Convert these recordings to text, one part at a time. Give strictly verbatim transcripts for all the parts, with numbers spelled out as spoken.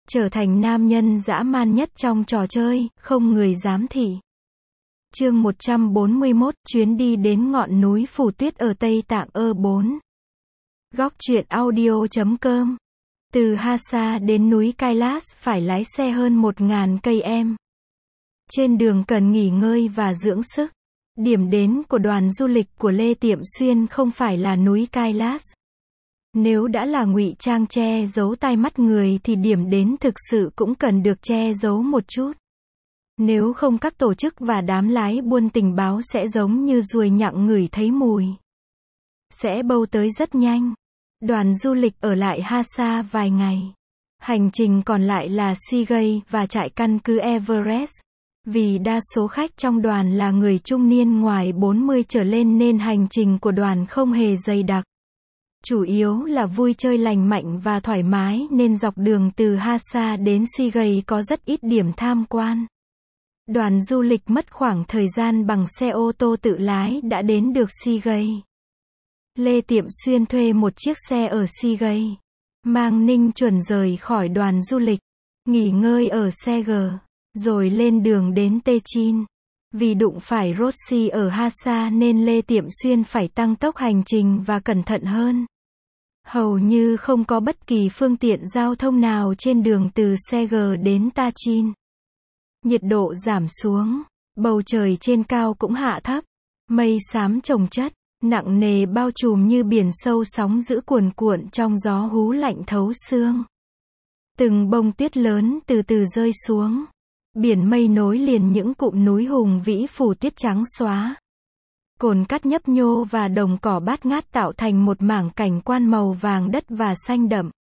trở thành nam nhân dã man nhất trong trò chơi, không người dám thị. Chương một trăm bốn mươi mốt, chuyến đi đến ngọn núi phủ tuyết ở Tây Tạng ơ bốn. Góc truyện audio chấm com. Từ Lhasa đến núi Kailash phải lái xe hơn một nghìn cây em. Trên đường cần nghỉ ngơi và dưỡng sức. Điểm đến của đoàn du lịch của Lê Tiệm Xuyên không phải là núi Kailash. Nếu đã là ngụy trang che giấu tai mắt người thì điểm đến thực sự cũng cần được che giấu một chút. Nếu không các tổ chức và đám lái buôn tình báo sẽ giống như ruồi nhặng ngửi thấy mùi. Sẽ bâu tới rất nhanh. Đoàn du lịch ở lại Lhasa vài ngày. Hành trình còn lại là Sigay và trại căn cứ Everest. Vì đa số khách trong đoàn là người trung niên ngoài bốn mươi trở lên nên hành trình của đoàn không hề dày đặc. Chủ yếu là vui chơi lành mạnh và thoải mái nên dọc đường từ Lhasa đến Sigay có rất ít điểm tham quan. Đoàn du lịch mất khoảng thời gian bằng xe ô tô tự lái đã đến được Sigay. Lê Tiệm Xuyên thuê một chiếc xe ở Sigay, mang Ninh Chuẩn rời khỏi đoàn du lịch, nghỉ ngơi ở xe G, rồi lên đường đến Techin. Vì đụng phải Roxy ở Lhasa nên Lê Tiệm Xuyên phải tăng tốc hành trình và cẩn thận hơn. Hầu như không có bất kỳ phương tiện giao thông nào trên đường từ xe G đến Techin. Nhiệt độ giảm xuống, bầu trời trên cao cũng hạ thấp, mây xám chồng chất, nặng nề bao trùm như biển sâu, sóng dữ cuồn cuộn trong gió hú lạnh thấu xương. Từng bông tuyết lớn từ từ rơi xuống. Biển mây nối liền những cụm núi hùng vĩ phủ tuyết trắng xóa. Cồn cát nhấp nhô và đồng cỏ bát ngát tạo thành một mảng cảnh quan màu vàng đất và xanh đậm.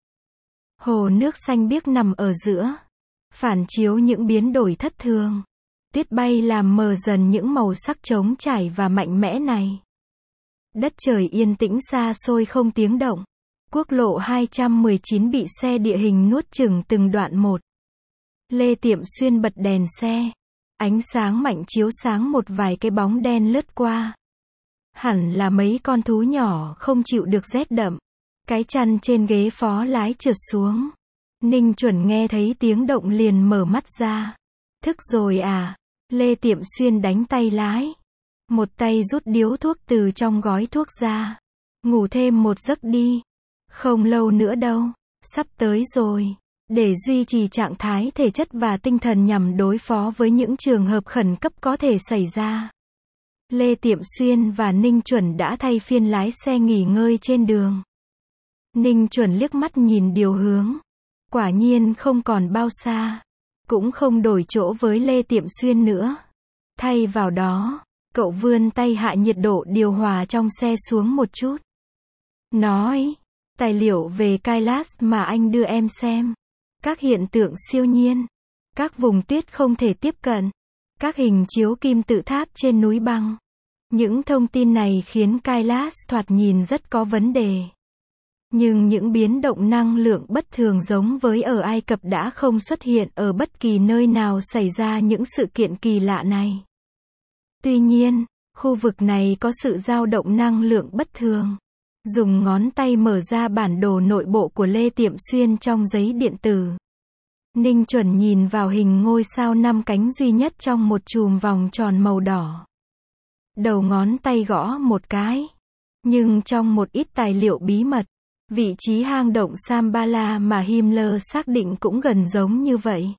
Hồ nước xanh biếc nằm ở giữa, phản chiếu những biến đổi thất thường. Tuyết bay làm mờ dần những màu sắc trống trải và mạnh mẽ này. Đất trời yên tĩnh xa xôi không tiếng động. Quốc lộ hai trăm mười chín bị xe địa hình nuốt chửng từng đoạn một. Lê Tiệm Xuyên bật đèn xe. Ánh sáng mạnh chiếu sáng một vài cái bóng đen lướt qua. Hẳn là mấy con thú nhỏ không chịu được rét đậm. Cái chăn trên ghế phó lái trượt xuống. Ninh Chuẩn nghe thấy tiếng động liền mở mắt ra. Thức rồi à? Lê Tiệm Xuyên đánh tay lái. Một tay rút điếu thuốc từ trong gói thuốc ra. Ngủ thêm một giấc đi. Không lâu nữa đâu. Sắp tới rồi. Để duy trì trạng thái thể chất và tinh thần nhằm đối phó với những trường hợp khẩn cấp có thể xảy ra. Lê Tiệm Xuyên và Ninh Chuẩn đã thay phiên lái xe nghỉ ngơi trên đường. Ninh Chuẩn liếc mắt nhìn điều hướng. Quả nhiên không còn bao xa. Cũng không đổi chỗ với Lê Tiệm Xuyên nữa. Thay vào đó, cậu vươn tay hạ nhiệt độ điều hòa trong xe xuống một chút. Nói, tài liệu về Kailash mà anh đưa em xem. Các hiện tượng siêu nhiên. Các vùng tuyết không thể tiếp cận. Các hình chiếu kim tự tháp trên núi băng. Những thông tin này khiến Kailash thoạt nhìn rất có vấn đề. Nhưng những biến động năng lượng bất thường giống với ở Ai Cập đã không xuất hiện ở bất kỳ nơi nào xảy ra những sự kiện kỳ lạ này. Tuy nhiên, khu vực này có sự dao động năng lượng bất thường. Dùng ngón tay mở ra bản đồ nội bộ của Lê Tiệm Xuyên trong giấy điện tử. Ninh Chuẩn nhìn vào hình ngôi sao năm cánh duy nhất trong một chùm vòng tròn màu đỏ. Đầu ngón tay gõ một cái. Nhưng trong một ít tài liệu bí mật, vị trí hang động Shambhala mà Himmler xác định cũng gần giống như vậy.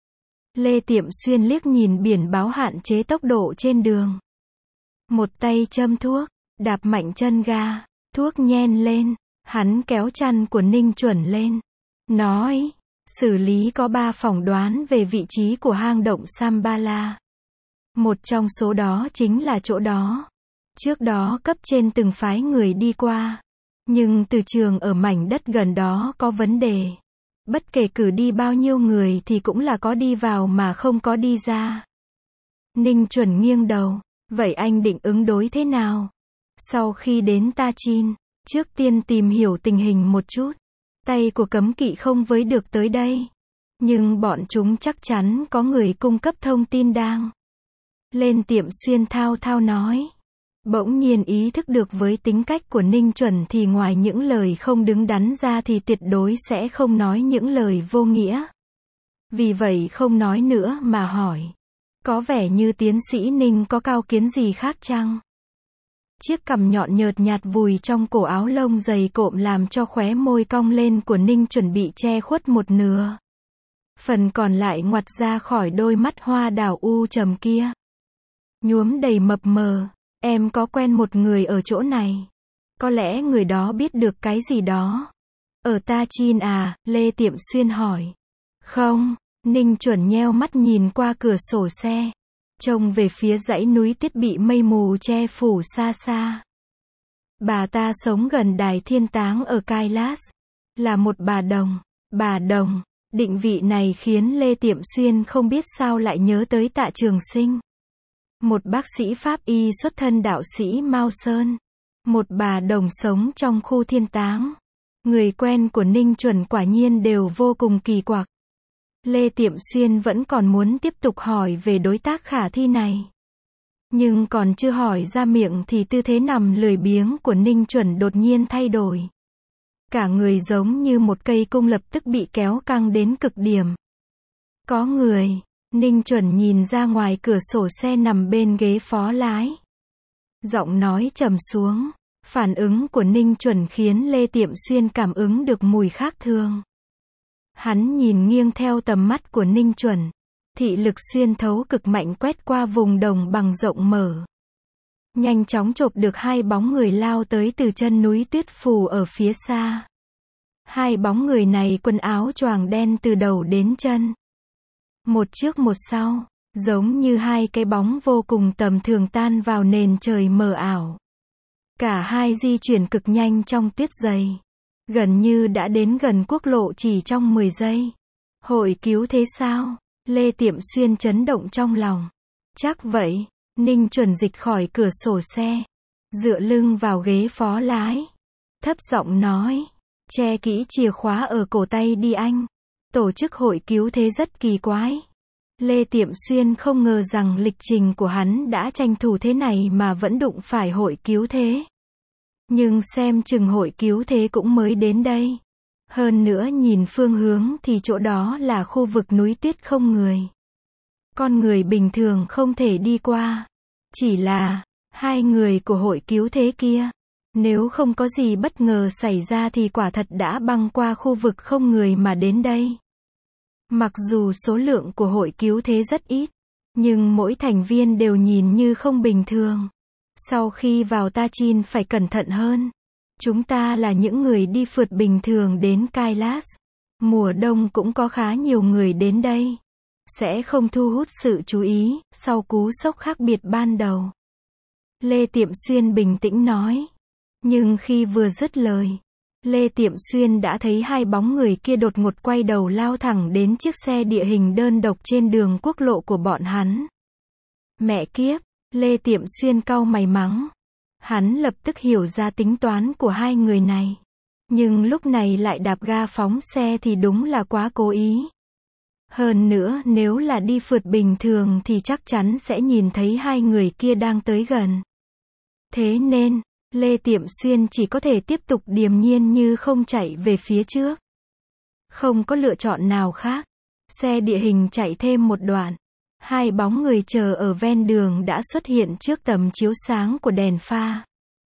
Lê Tiệm Xuyên liếc nhìn biển báo hạn chế tốc độ trên đường. Một tay châm thuốc, đạp mạnh chân ga. Thuốc nhen lên, hắn kéo chăn của Ninh Chuẩn lên. Nói, xử lý có ba phỏng đoán về vị trí của hang động Shambhala. Một trong số đó chính là chỗ đó. Trước đó cấp trên từng phái người đi qua. Nhưng từ trường ở mảnh đất gần đó có vấn đề. Bất kể cử đi bao nhiêu người thì cũng là có đi vào mà không có đi ra. Ninh Chuẩn nghiêng đầu. Vậy anh định ứng đối thế nào? Sau khi đến Techin, trước tiên tìm hiểu tình hình một chút. Tay của cấm kỵ không với được tới đây. Nhưng bọn chúng chắc chắn có người cung cấp thông tin đang. Lên Tiệm Xuyên thao thao nói. Bỗng nhiên ý thức được với tính cách của Ninh Chuẩn thì ngoài những lời không đứng đắn ra thì tuyệt đối sẽ không nói những lời vô nghĩa. Vì vậy không nói nữa mà hỏi. Có vẻ như tiến sĩ Ninh có cao kiến gì khác chăng? Chiếc cằm nhọn nhợt nhạt vùi trong cổ áo lông dày cộm làm cho khóe môi cong lên của Ninh chuẩn bị che khuất một nửa. Phần còn lại ngoặt ra khỏi đôi mắt hoa đào u trầm kia. Nhuốm đầy mập mờ. Em có quen một người ở chỗ này. Có lẽ người đó biết được cái gì đó. Ở Ta Chin à, Lê Tiệm Xuyên hỏi. Không, Ninh chuẩn nheo mắt nhìn qua cửa sổ xe. Trông về phía dãy núi tiết bị mây mù che phủ xa xa. Bà ta sống gần đài thiên táng ở Kailas. Là một bà đồng. Bà đồng. Định vị này khiến Lê Tiệm Xuyên không biết sao lại nhớ tới Tạ Trường Sinh. Một bác sĩ pháp y xuất thân đạo sĩ Mao Sơn. Một bà đồng sống trong khu thiên táng. Người quen của Ninh chuẩn quả nhiên đều vô cùng kỳ quặc. Lê Tiệm Xuyên vẫn còn muốn tiếp tục hỏi về đối tác khả thi này. Nhưng còn chưa hỏi ra miệng thì tư thế nằm lười biếng của Ninh chuẩn đột nhiên thay đổi. Cả người giống như một cây cung lập tức bị kéo căng đến cực điểm. Có người. Ninh chuẩn nhìn ra ngoài cửa sổ xe nằm bên ghế phó lái. Giọng nói trầm xuống. Phản ứng của Ninh chuẩn khiến Lê Tiệm Xuyên cảm ứng được mùi khác thường. Hắn nhìn nghiêng theo tầm mắt của Ninh chuẩn. Thị lực xuyên thấu cực mạnh quét qua vùng đồng bằng rộng mở. Nhanh chóng chộp được hai bóng người lao tới từ chân núi tuyết phù ở phía xa. Hai bóng người này quần áo choàng đen từ đầu đến chân. Một trước một sau, giống như hai cái bóng vô cùng tầm thường tan vào nền trời mờ ảo. Cả hai di chuyển cực nhanh trong tuyết dày. Gần như đã đến gần quốc lộ chỉ trong mười giây. Hội cứu thế sao? Lê Tiệm Xuyên chấn động trong lòng. Chắc vậy. Ninh chuẩn dịch khỏi cửa sổ xe. Dựa lưng vào ghế phó lái. Thấp giọng nói. Che kỹ chìa khóa ở cổ tay đi anh. Tổ chức hội cứu thế rất kỳ quái. Lê Tiệm Xuyên không ngờ rằng lịch trình của hắn đã tranh thủ thế này mà vẫn đụng phải hội cứu thế. Nhưng xem chừng hội cứu thế cũng mới đến đây. Hơn nữa nhìn phương hướng thì chỗ đó là khu vực núi tuyết không người. Con người bình thường không thể đi qua. Chỉ là, hai người của hội cứu thế kia. Nếu không có gì bất ngờ xảy ra thì quả thật đã băng qua khu vực không người mà đến đây. Mặc dù số lượng của hội cứu thế rất ít, nhưng mỗi thành viên đều nhìn như không bình thường. Sau khi vào Ta Chin phải cẩn thận hơn. Chúng ta là những người đi phượt bình thường đến Kailas. Mùa đông cũng có khá nhiều người đến đây. Sẽ không thu hút sự chú ý, sau cú sốc khác biệt ban đầu. Lê Tiệm Xuyên bình tĩnh nói. Nhưng khi vừa dứt lời, Lê Tiệm Xuyên đã thấy hai bóng người kia đột ngột quay đầu lao thẳng đến chiếc xe địa hình đơn độc trên đường quốc lộ của bọn hắn. Mẹ kiếp, Lê Tiệm Xuyên cau mày mắng. Hắn lập tức hiểu ra tính toán của hai người này. Nhưng lúc này lại đạp ga phóng xe thì đúng là quá cố ý. Hơn nữa nếu là đi phượt bình thường thì chắc chắn sẽ nhìn thấy hai người kia đang tới gần. Thế nên, Lê Tiệm Xuyên chỉ có thể tiếp tục điềm nhiên như không chạy về phía trước. Không có lựa chọn nào khác. Xe địa hình chạy thêm một đoạn. Hai bóng người chờ ở ven đường đã xuất hiện trước tầm chiếu sáng của đèn pha.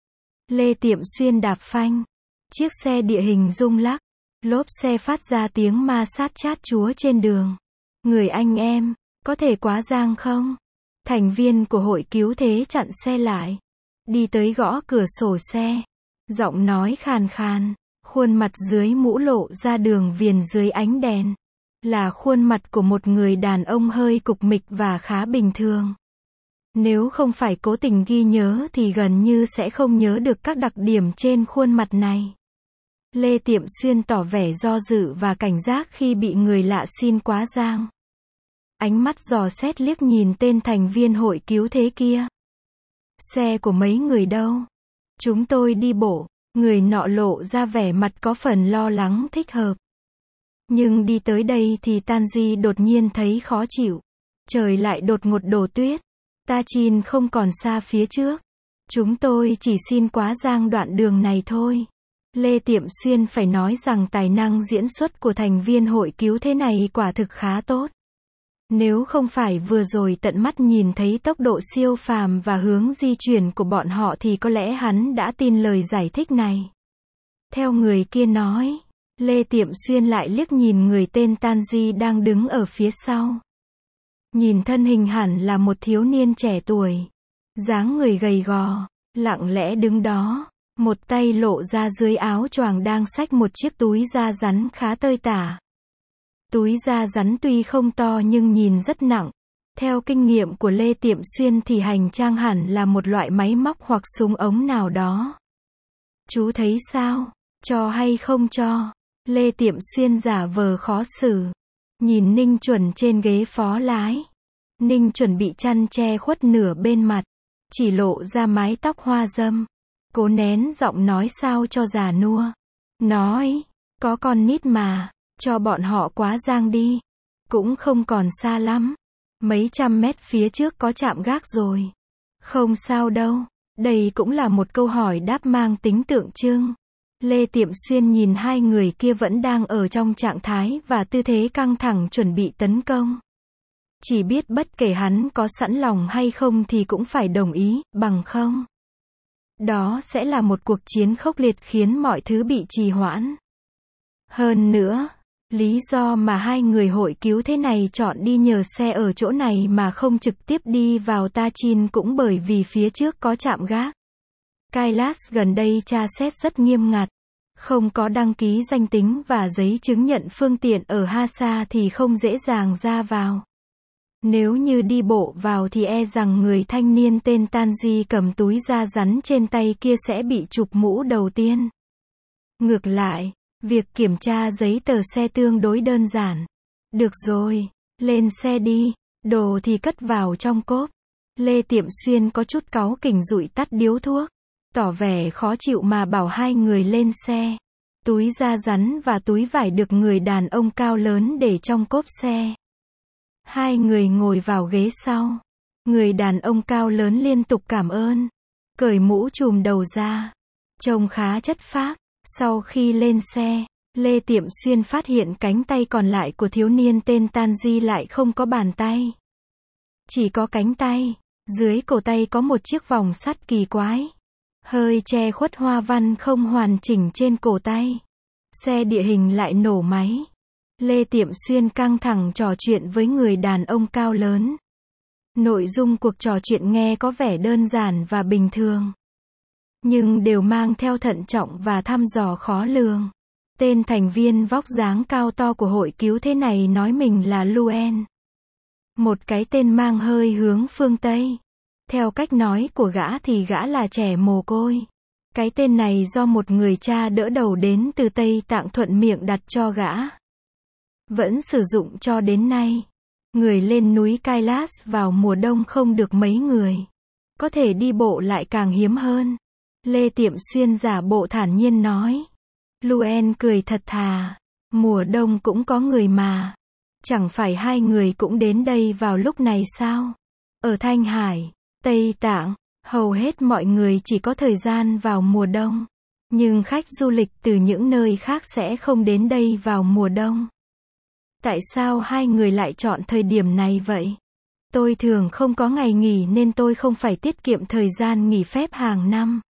Lê Tiệm Xuyên đạp phanh. Chiếc xe địa hình rung lắc. Lốp xe phát ra tiếng ma sát chát chúa trên đường. Người anh em, có thể quá giang không? Thành viên của hội cứu thế chặn xe lại. Đi tới gõ cửa sổ xe. Giọng nói khàn khàn. Khuôn mặt dưới mũ lộ ra đường viền dưới ánh đèn. Là khuôn mặt của một người đàn ông hơi cục mịch và khá bình thường. Nếu không phải cố tình ghi nhớ thì gần như sẽ không nhớ được các đặc điểm trên khuôn mặt này. Lê Tiệm Xuyên tỏ vẻ do dự và cảnh giác khi bị người lạ xin quá giang. Ánh mắt dò xét liếc nhìn tên thành viên hội cứu thế kia. Xe của mấy người đâu? Chúng tôi đi bộ. Người nọ lộ ra vẻ mặt có phần lo lắng thích hợp. Nhưng đi tới đây thì Tanji đột nhiên thấy khó chịu. Trời lại đột ngột đổ tuyết. Ta Chin không còn xa phía trước. Chúng tôi chỉ xin quá giang đoạn đường này thôi. Lê Tiệm Xuyên phải nói rằng tài năng diễn xuất của thành viên hội cứu thế này quả thực khá tốt. Nếu không phải vừa rồi tận mắt nhìn thấy tốc độ siêu phàm và hướng di chuyển của bọn họ thì có lẽ hắn đã tin lời giải thích này. Theo người kia nói, Lê Tiệm Xuyên lại liếc nhìn người tên Tanji đang đứng ở phía sau. Nhìn thân hình hẳn là một thiếu niên trẻ tuổi. Dáng người gầy gò, lặng lẽ đứng đó, một tay lộ ra dưới áo choàng đang xách một chiếc túi da rắn khá tơi tả. Túi da rắn tuy không to nhưng nhìn rất nặng. Theo kinh nghiệm của Lê Tiệm Xuyên thì hành trang hẳn là một loại máy móc hoặc súng ống nào đó. Chú thấy sao? Cho hay không cho? Lê Tiệm Xuyên giả vờ khó xử. Nhìn Ninh Chuẩn trên ghế phó lái. Ninh Chuẩn bị chăn che khuất nửa bên mặt. Chỉ lộ ra mái tóc hoa râm. Cố nén giọng nói sao cho già nua. Nói, có con nít mà, cho bọn họ quá giang đi. Cũng không còn xa lắm. Mấy trăm mét phía trước có trạm gác rồi. Không sao đâu. Đây cũng là một câu hỏi đáp mang tính tượng trưng. Lê Tiệm Xuyên nhìn hai người kia vẫn đang ở trong trạng thái và tư thế căng thẳng chuẩn bị tấn công. Chỉ biết bất kể hắn có sẵn lòng hay không thì cũng phải đồng ý, bằng không. Đó sẽ là một cuộc chiến khốc liệt khiến mọi thứ bị trì hoãn. Hơn nữa, lý do mà hai người hội cứu thế này chọn đi nhờ xe ở chỗ này mà không trực tiếp đi vào Tachin cũng bởi vì phía trước có trạm gác. Kailash gần đây tra xét rất nghiêm ngặt. Không có đăng ký danh tính và giấy chứng nhận phương tiện ở Hasa thì không dễ dàng ra vào. Nếu như đi bộ vào thì e rằng người thanh niên tên Tanji cầm túi da rắn trên tay kia sẽ bị chụp mũ đầu tiên. Ngược lại, việc kiểm tra giấy tờ xe tương đối đơn giản. Được rồi, lên xe đi, đồ thì cất vào trong cốp. Lê Tiệm Xuyên có chút cáu kỉnh dụi tắt điếu thuốc. Tỏ vẻ khó chịu mà bảo hai người lên xe. Túi da rắn và túi vải được người đàn ông cao lớn để trong cốp xe. Hai người ngồi vào ghế sau. Người đàn ông cao lớn liên tục cảm ơn. Cởi mũ trùm đầu ra. Trông khá chất phác. Sau khi lên xe, Lê Tiệm Xuyên phát hiện cánh tay còn lại của thiếu niên tên Tanji lại không có bàn tay. Chỉ có cánh tay. Dưới cổ tay có một chiếc vòng sắt kỳ quái. Hơi che khuất hoa văn không hoàn chỉnh trên cổ tay. Xe địa hình lại nổ máy. Lê Tiệm Xuyên căng thẳng trò chuyện với người đàn ông cao lớn. Nội dung cuộc trò chuyện nghe có vẻ đơn giản và bình thường. Nhưng đều mang theo thận trọng và thăm dò khó lường. Tên thành viên vóc dáng cao to của hội cứu thế này nói mình là Luen. Một cái tên mang hơi hướng phương Tây. Theo cách nói của gã thì gã là trẻ mồ côi. Cái tên này do một người cha đỡ đầu đến từ Tây Tạng thuận miệng đặt cho gã. Vẫn sử dụng cho đến nay. Người lên núi Kailash vào mùa đông không được mấy người. Có thể đi bộ lại càng hiếm hơn. Lê Tiệm Xuyên giả bộ thản nhiên nói. Luen cười thật thà. Mùa đông cũng có người mà. Chẳng phải hai người cũng đến đây vào lúc này sao? Ở Thanh Hải, Tây Tạng, hầu hết mọi người chỉ có thời gian vào mùa đông. Nhưng khách du lịch từ những nơi khác sẽ không đến đây vào mùa đông. Tại sao hai người lại chọn thời điểm này vậy? Tôi thường không có ngày nghỉ nên tôi không phải tiết kiệm thời gian nghỉ phép hàng năm.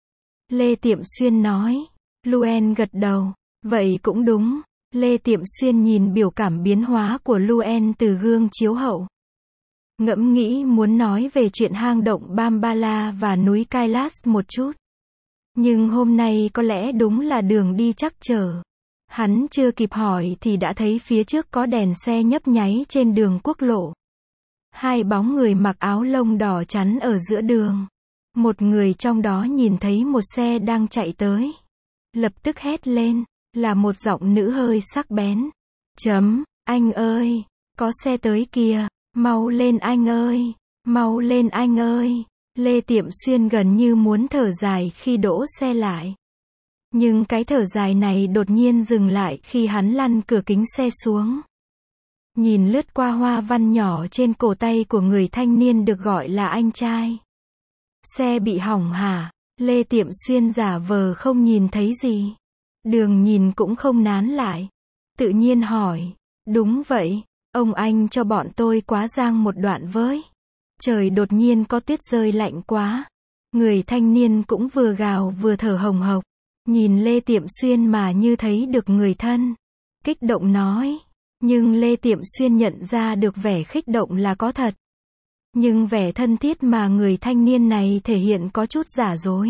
Lê Tiệm Xuyên nói. Luen gật đầu. Vậy cũng đúng. Lê Tiệm Xuyên nhìn biểu cảm biến hóa của Luen từ gương chiếu hậu. Ngẫm nghĩ muốn nói về chuyện hang động Bambala và núi Kailash một chút. Nhưng hôm nay có lẽ đúng là đường đi trắc trở. Hắn chưa kịp hỏi thì đã thấy phía trước có đèn xe nhấp nháy trên đường quốc lộ. Hai bóng người mặc áo lông đỏ chắn ở giữa đường. Một người trong đó nhìn thấy một xe đang chạy tới. Lập tức hét lên, là một giọng nữ hơi sắc bén. Chấm, anh ơi, có xe tới kìa, mau lên anh ơi, mau lên anh ơi. Lê Tiệm Xuyên gần như muốn thở dài khi đỗ xe lại. Nhưng cái thở dài này đột nhiên dừng lại khi hắn lăn cửa kính xe xuống. Nhìn lướt qua hoa văn nhỏ trên cổ tay của người thanh niên được gọi là anh trai. Xe bị hỏng hả? Lê Tiệm Xuyên giả vờ không nhìn thấy gì. Đường nhìn cũng không nán lại. Tự nhiên hỏi, đúng vậy, ông anh cho bọn tôi quá giang một đoạn với. Trời đột nhiên có tuyết rơi lạnh quá. Người thanh niên cũng vừa gào vừa thở hồng hộc. Nhìn Lê Tiệm Xuyên mà như thấy được người thân. Kích động nói. Nhưng Lê Tiệm Xuyên nhận ra được vẻ kích động là có thật. Nhưng vẻ thân thiết mà người thanh niên này thể hiện có chút giả dối.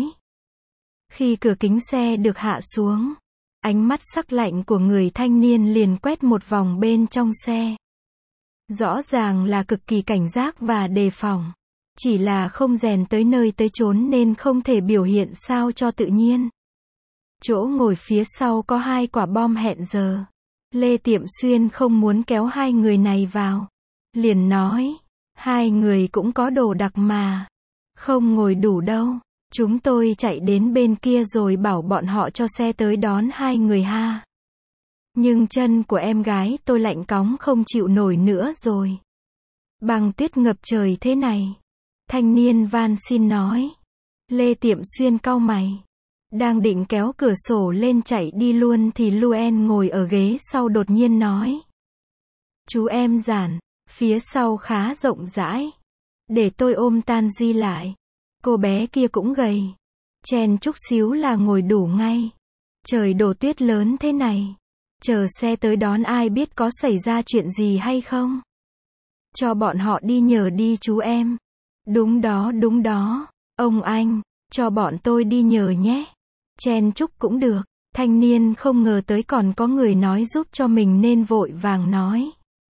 Khi cửa kính xe được hạ xuống, ánh mắt sắc lạnh của người thanh niên liền quét một vòng bên trong xe. Rõ ràng là cực kỳ cảnh giác và đề phòng. Chỉ là không rèn tới nơi tới chốn nên không thể biểu hiện sao cho tự nhiên. Chỗ ngồi phía sau có hai quả bom hẹn giờ. Lê Tiệm Xuyên không muốn kéo hai người này vào. Liền nói, hai người cũng có đồ đặc mà. Không ngồi đủ đâu. Chúng tôi chạy đến bên kia rồi bảo bọn họ cho xe tới đón hai người ha. Nhưng chân của em gái tôi lạnh cóng không chịu nổi nữa rồi. Băng tuyết ngập trời thế này. Thanh niên van xin nói. Lê Tiệm Xuyên cau mày. Đang định kéo cửa sổ lên chạy đi luôn thì Luen ngồi ở ghế sau đột nhiên nói. Chú em giản, phía sau khá rộng rãi. Để tôi ôm Tanji lại. Cô bé kia cũng gầy. Chen chút xíu là ngồi đủ ngay. Trời đổ tuyết lớn thế này. Chờ xe tới đón ai biết có xảy ra chuyện gì hay không. Cho bọn họ đi nhờ đi chú em. Đúng đó đúng đó. Ông anh, cho bọn tôi đi nhờ nhé. Chen chúc cũng được. Thanh niên không ngờ tới còn có người nói giúp cho mình nên vội vàng nói.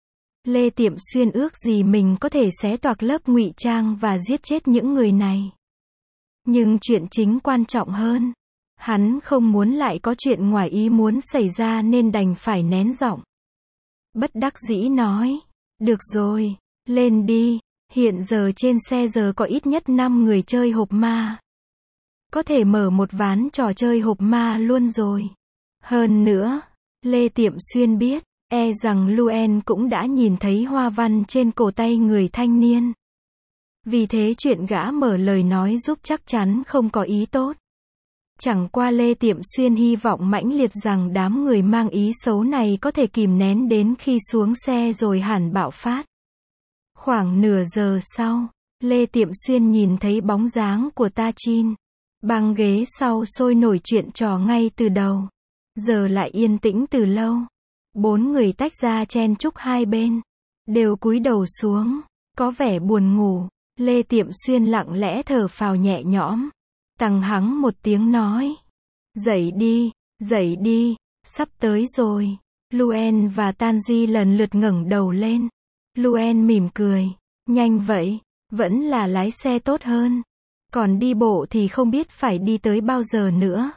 Lê Tiệm Xuyên ước gì mình có thể xé toạc lớp ngụy trang và giết chết những người này. Nhưng chuyện chính quan trọng hơn. Hắn không muốn lại có chuyện ngoài ý muốn xảy ra nên đành phải nén giọng. Bất đắc dĩ nói. Được rồi, lên đi. Hiện giờ trên xe giờ có ít nhất năm người chơi hộp ma. Có thể mở một ván trò chơi hộp ma luôn rồi. Hơn nữa, Lê Tiệm Xuyên biết, e rằng Luen cũng đã nhìn thấy hoa văn trên cổ tay người thanh niên. Vì thế chuyện gã mở lời nói giúp chắc chắn không có ý tốt. Chẳng qua Lê Tiệm Xuyên hy vọng mãnh liệt rằng đám người mang ý xấu này có thể kìm nén đến khi xuống xe rồi hẳn bạo phát. Khoảng nửa giờ sau, Lê Tiệm Xuyên nhìn thấy bóng dáng của Ta Chin. Băng ghế sau sôi nổi chuyện trò ngay từ đầu. Giờ lại yên tĩnh từ lâu. Bốn người tách ra chen chúc hai bên. Đều cúi đầu xuống. Có vẻ buồn ngủ. Lê Tiệm Xuyên lặng lẽ thở phào nhẹ nhõm. Tằng hắng một tiếng nói. Dậy đi, dậy đi, sắp tới rồi. Luen và Tanji lần lượt ngẩng đầu lên. Luen mỉm cười. Nhanh vậy, vẫn là lái xe tốt hơn. Còn đi bộ thì không biết phải đi tới bao giờ nữa.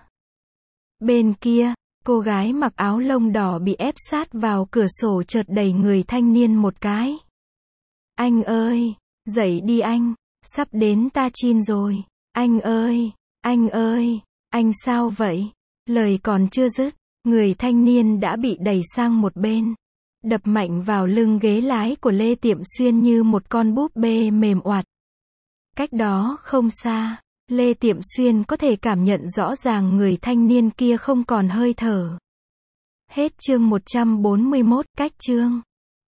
Bên kia, cô gái mặc áo lông đỏ bị ép sát vào cửa sổ chợt đẩy người thanh niên một cái. Anh ơi, dậy đi anh, sắp đến Ta Chin rồi. Anh ơi, anh ơi, anh sao vậy? Lời còn chưa dứt, người thanh niên đã bị đẩy sang một bên. Đập mạnh vào lưng ghế lái của Lê Tiệm Xuyên như một con búp bê mềm oặt. Cách đó không xa, Lê Tiệm Xuyên có thể cảm nhận rõ ràng người thanh niên kia không còn hơi thở. Hết chương một trăm bốn mươi mốt, cách chương.